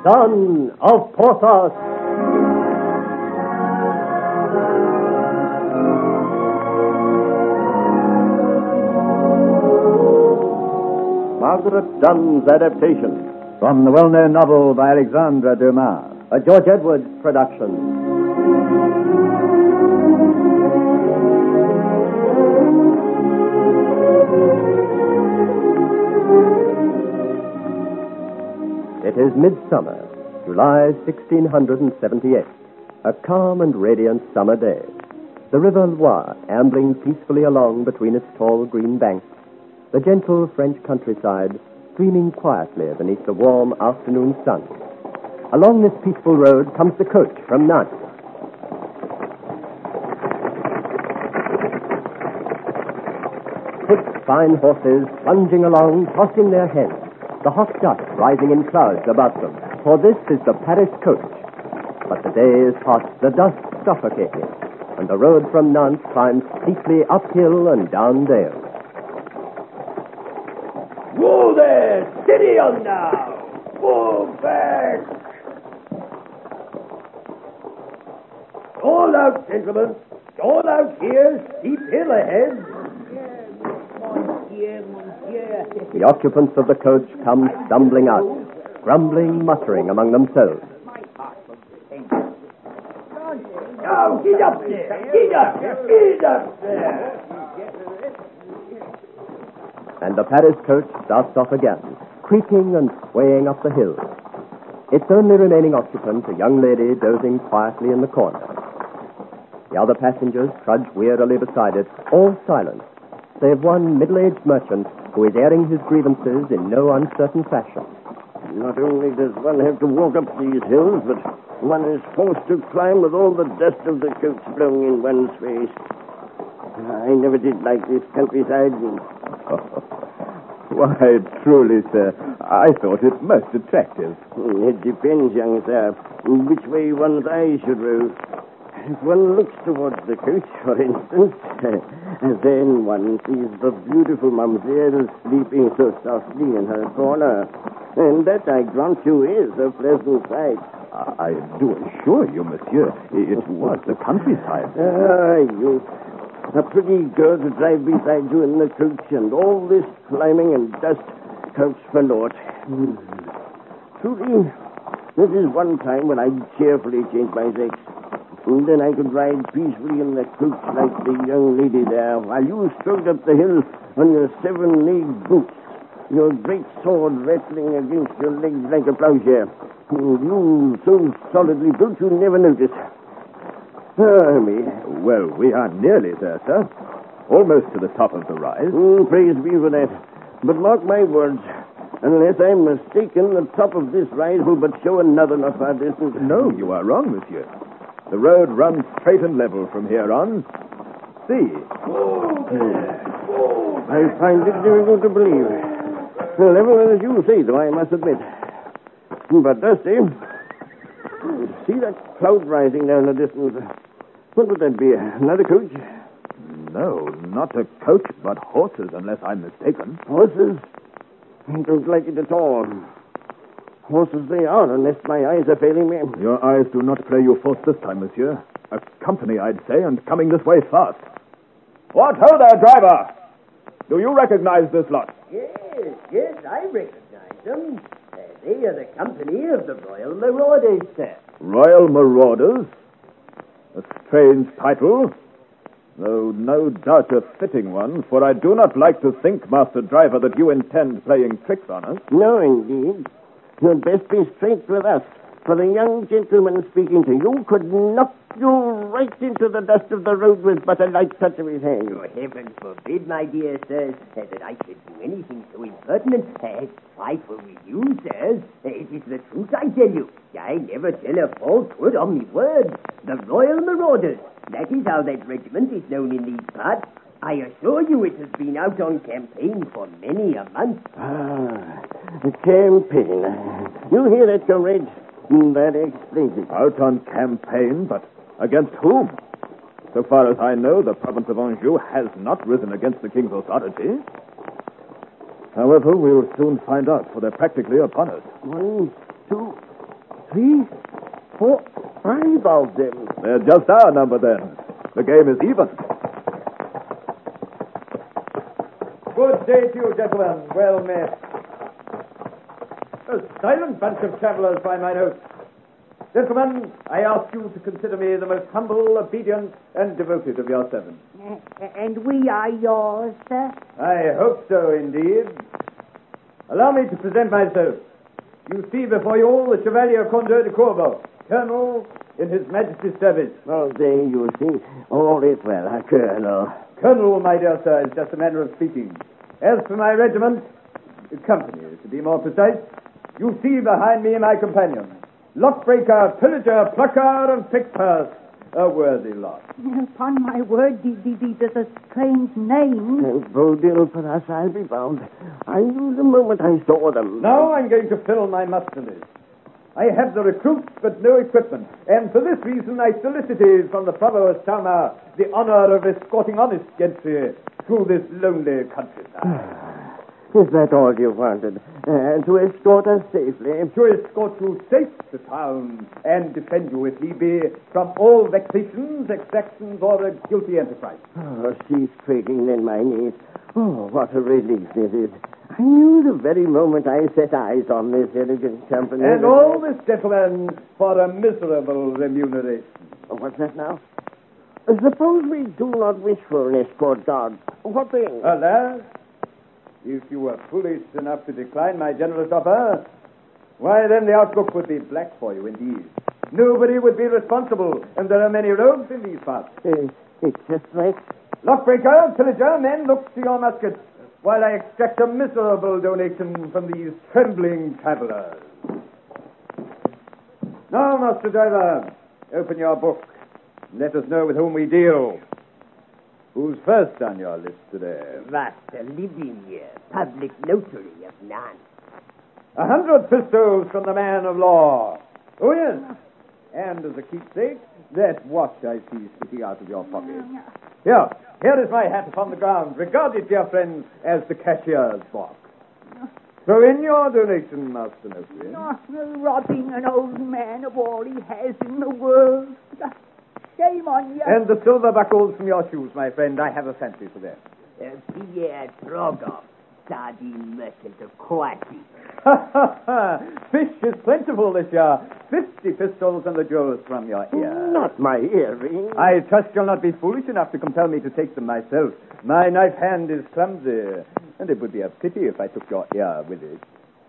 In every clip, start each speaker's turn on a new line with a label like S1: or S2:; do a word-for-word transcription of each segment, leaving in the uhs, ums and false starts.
S1: son of Porthos. Margaret Dunn's adaptation from the well-known novel by Alexandre Dumas, a George Edwards production. It is midsummer, July sixteen seventy-eight, a calm and radiant summer day. The River Loire ambling peacefully along between its tall green banks, the gentle French countryside streaming quietly beneath the warm afternoon sun. Along this peaceful road comes the coach from Nantes. Six fine horses plunging along, tossing their heads, the hot dust rising in clouds above them, for this is the Paris coach. But the day is hot, the dust suffocating, and the road from Nantes climbs steeply uphill and down dale.
S2: Whoa there! Steady on now! Whoa back! All out, gentlemen! All out here! Steep hill ahead!
S1: The occupants of the coach come stumbling out, grumbling, muttering among themselves.
S2: Now, get up there! Get up! Get up there!
S1: And the Paris coach starts off again, creaking and swaying up the hill. Its only remaining occupant, a young lady dozing quietly in the corner. The other passengers trudge wearily beside it, all silent, save one middle-aged merchant who is airing his grievances in no uncertain fashion.
S3: Not only does one have to walk up these hills, but one is forced to climb with all the dust of the coach blowing in one's face. I never did like this countryside.
S4: Why, truly, sir, I thought it most attractive.
S3: It depends, young sir, which way one's eyes should roll. If one looks towards the coach, for instance, then one sees the beautiful mamselle sleeping so softly in her corner. And that, I grant you, is a pleasant sight.
S4: I do assure you, monsieur, it was the countryside.
S3: Ah, you... A pretty girl to drive beside you in the coach, and all this climbing and dust counts for naught. Hmm. Truly, this is one time when I'd cheerfully change my sex. And then I could ride peacefully in the coach like the young lady there, while you strode up the hill on your seven-legged boots, your great sword rattling against your legs like a plowshare. You so solidly built you never notice. Ah, me.
S4: Well, we are nearly there, sir. Almost to the top of the rise.
S3: Mm, praise be for that. But mark my words, unless I'm mistaken, the top of this rise will but show another not far distant.
S4: No, you are wrong, monsieur. The road runs straight and level from here on. See.
S3: Oh, I find it difficult to believe. Level as you say, though, I must admit. But dusty. See that cloud rising there in the distance? What would that be? Another coach?
S4: No, not a coach, but horses, unless I'm mistaken.
S3: Horses? I don't like it at all. Horses they are, unless my eyes are failing me.
S4: Your eyes do not play you false this time, monsieur. A company, I'd say, and coming this way fast. What ho there, driver! Do you recognize this lot?
S2: Yes, yes, I recognize them. Uh, they are the company of the Royal Marauders, sir.
S4: Royal Marauders? A strange title, though no doubt a fitting one, for I do not like to think, Master Driver, that you intend playing tricks on us.
S3: No, indeed. You'd best be straight with us, for the young gentleman speaking to you could knock you right into the dust of the road with but a light touch of his hand.
S2: Oh, heaven forbid, my dear sirs, uh, that I should do anything so impertinent. Uh, trifle with you, sirs. Uh, it is the truth, I tell you. I never tell a falsehood on me word. The Royal Marauders, that is how that regiment is known in these parts. I assure you it has been out on campaign for many a month.
S3: Ah, a campaign. You hear that, comrade? That explains it.
S4: Out on campaign, but against whom? So far as I know, the province of Anjou has not risen against the king's authority. However, we'll soon find out, for they're practically upon us.
S3: One, two, three, four, five of them.
S4: They're just our number, then. The game is even.
S5: Good day to you, gentlemen. Well met. A silent bunch of travelers, by my notes. Gentlemen, I ask you to consider me the most humble, obedient, and devoted of your servants.
S6: Uh, and we are yours, sir.
S5: I hope so, indeed. Allow me to present myself. You see before you all the Chevalier Conde de Corbeau, Colonel in His Majesty's service.
S3: Oh, there you see. All is well, uh, Colonel.
S5: Colonel, my dear sir, is just a manner of speaking. As for my regiment, company, to be more precise, you see behind me my companion. Lockbreaker, pillager, plucker, and pickpurse. A worthy lot.
S6: Upon my word, these, these, these are a strange names.
S3: And bode ill for us, I'll be bound. I knew the moment I saw them.
S5: Now I'm going to fill my muster list. I have the recruits, but no equipment. And for this reason, I solicited from the Provost Talma the honor of escorting honest gentry through this lonely countryside.
S3: Is that all you wanted? And to escort us safely?
S5: To escort you safe to town and defend you, if need be, from all vexations, exactions, or a guilty enterprise.
S3: Oh, she's quaking in my knees. Oh, what a relief this is. I knew the very moment I set eyes on this elegant company.
S5: And all this, gentlemen, for a miserable remuneration.
S3: Oh, what's that now? Uh, suppose we do not wish for an escort guard. What then?
S5: Alas, if you were foolish enough to decline my generous offer, why then the outlook would be black for you indeed. Nobody would be responsible, and there are many rogues in these parts.
S3: Uh, it's just like...
S5: Lockbreaker, pillager, men, look to your muskets, while I extract a miserable donation from these trembling travelers. Now, Master Driver, open your book. Let us know with whom we deal. Who's first on your list today?
S2: Master Livigny, public notary of Nantes.
S5: A hundred pistols from the man of law. Oh, yes. And as a keepsake, that watch I see sticking out of your pocket. Here, here is my hat upon the ground. Regard it, dear friends, as the cashier's box. Throw in your donation, Master Notary.
S6: Oh, robbing an old man of all he has in the world. Shame on you.
S5: And the silver buckles from your shoes, my friend. I have a fancy for them.
S2: Uh, Pierre Trogoff, sardine merchant of Croatia.
S5: Ha, ha, ha. Fish is plentiful this year. Fifty pistols and the jewels from your ear.
S3: Not my earring.
S5: I trust you'll not be foolish enough to compel me to take them myself. My knife hand is clumsy, and it would be a pity if I took your ear with it.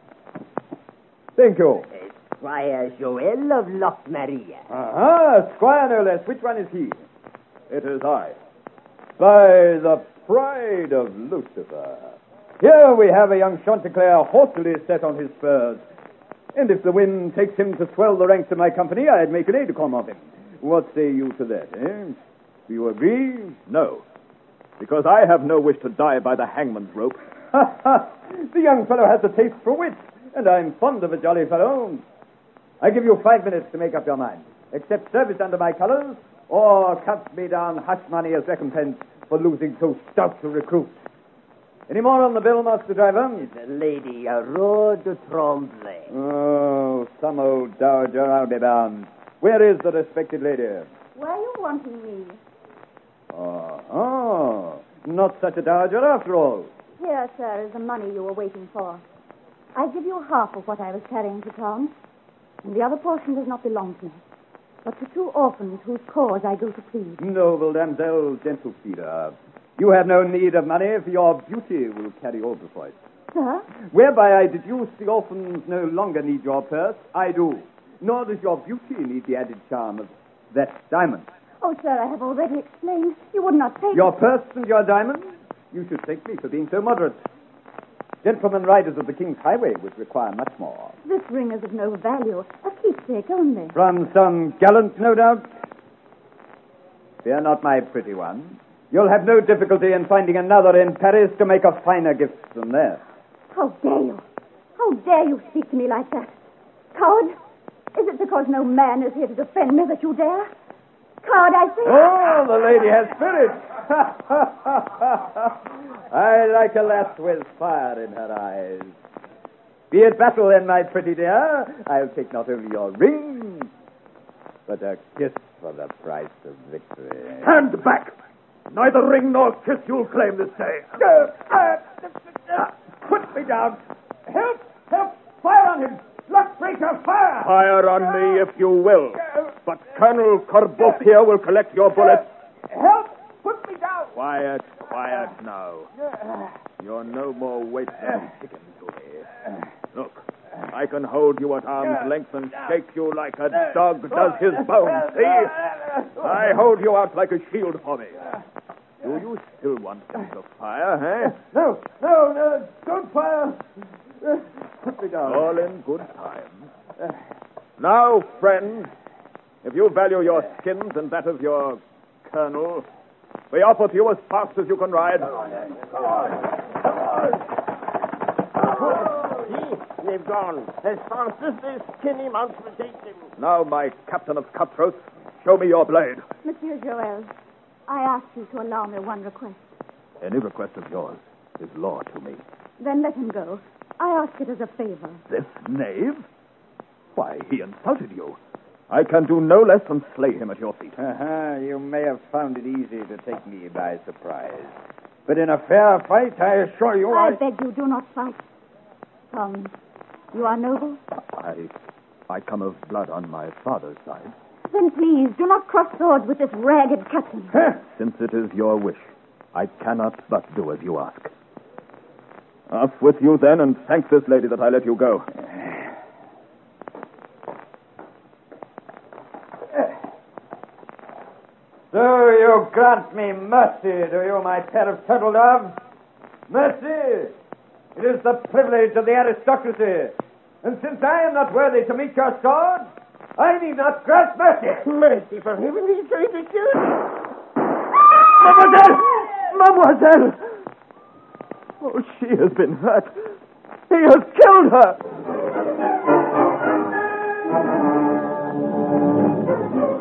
S5: Thank you.
S2: Uh, Squire Joel of Loch Maria.
S5: Uh-huh, Squire no less. Which one is he? It is I. By the pride of Lucifer. Here we have a young Chanticleer haughtily set on his spurs. And if the wind takes him to swell the ranks of my company, I'd make an aide de camp of him. What say you to that, eh? Do you agree?
S4: No, because I have no wish to die by the hangman's rope.
S5: Ha, ha! The young fellow has a taste for wit, and I'm fond of a jolly fellow. I give you five minutes to make up your mind. Accept service under my colors, or cut me down hush money as recompense for losing so stout a recruit. Any more on the bill, Master Driver?
S2: The Lady Aurore de Tremblay.
S5: Oh, some old dowager, I'll be bound. Where is the respected lady?
S6: Why are you wanting me?
S5: Oh, oh, not such a dowager after all.
S6: Here, sir, is the money you were waiting for. I give you half of what I was carrying to town, and the other portion does not belong to me, but to two orphans whose cause I go to plead.
S5: Noble damsel, gentle feeder, you have no need of money, for your beauty will carry all before it.
S6: Sir?
S5: Whereby I deduce the orphans no longer need your purse, I do. Nor does your beauty need the added charm of that diamond.
S6: Oh, sir, I have already explained. You would not take
S5: Your purse and your diamond? You should thank me for being so moderate. Gentlemen riders of the King's Highway would require much more.
S6: This ring is of no value, a keepsake only.
S5: From some gallant, no doubt? Fear not, my pretty one. You'll have no difficulty in finding another in Paris to make a finer gift than that.
S6: How dare you? How dare you speak to me like that? Coward! Is it because no man is here to defend me that you dare? Coward, I say...
S5: Oh, the lady has spirit. I like a lass with fire in her eyes. Be it battle then, my pretty dear. I'll take not only your ring, but a kiss for the price of victory.
S4: Stand back! Neither ring nor kiss you'll claim this day.
S5: Uh, uh, uh, put me down. Help! Help! Fire on him! Lockbreaker, fire!
S4: Fire on me if you will, but Colonel Corbeuf here will collect your bullets.
S5: Help! Put me down!
S4: Quiet, quiet now. You're no more weight than chicken to me. Look, I can hold you at arm's length and shake you like a dog does his bone. See? I hold you out like a shield for me. Do you still want them to fire, eh?
S5: No, no, no, don't fire. Put me down.
S4: All in good time. Now, friends, if you value your skins and that of your colonel, we offer to you as fast as you can ride.
S3: See, they've gone as fast as their skinny mounts will take them.
S4: Now, my captain of cutthroats, show me your blade.
S6: Monsieur Joel, I ask you to allow me one request.
S4: Any request of yours is law to me.
S6: Then let him go. I ask it as a favor.
S4: This knave? Why, he insulted you. I can do no less than slay him at your feet.
S5: Uh-huh. You may have found it easy to take me by surprise. But in a fair fight, I assure you
S6: I
S5: I...
S6: beg you, do not fight. Tom, you are noble?
S4: I, I come of blood on my father's side.
S6: Then please, do not cross swords with this ragged captain.
S5: Huh?
S4: Since it is your wish, I cannot but do as you ask. Off with you then, and thank this lady that I let you go.
S5: So you grant me mercy, do you, my pair of turtle doves? Mercy! It is the privilege of the aristocracy. And since I am not worthy to meet your sword, I need not grant mercy.
S3: Mercy for heaven, he's going to shoot.
S4: Mademoiselle! Mademoiselle! Oh, she has been hurt. He has killed her!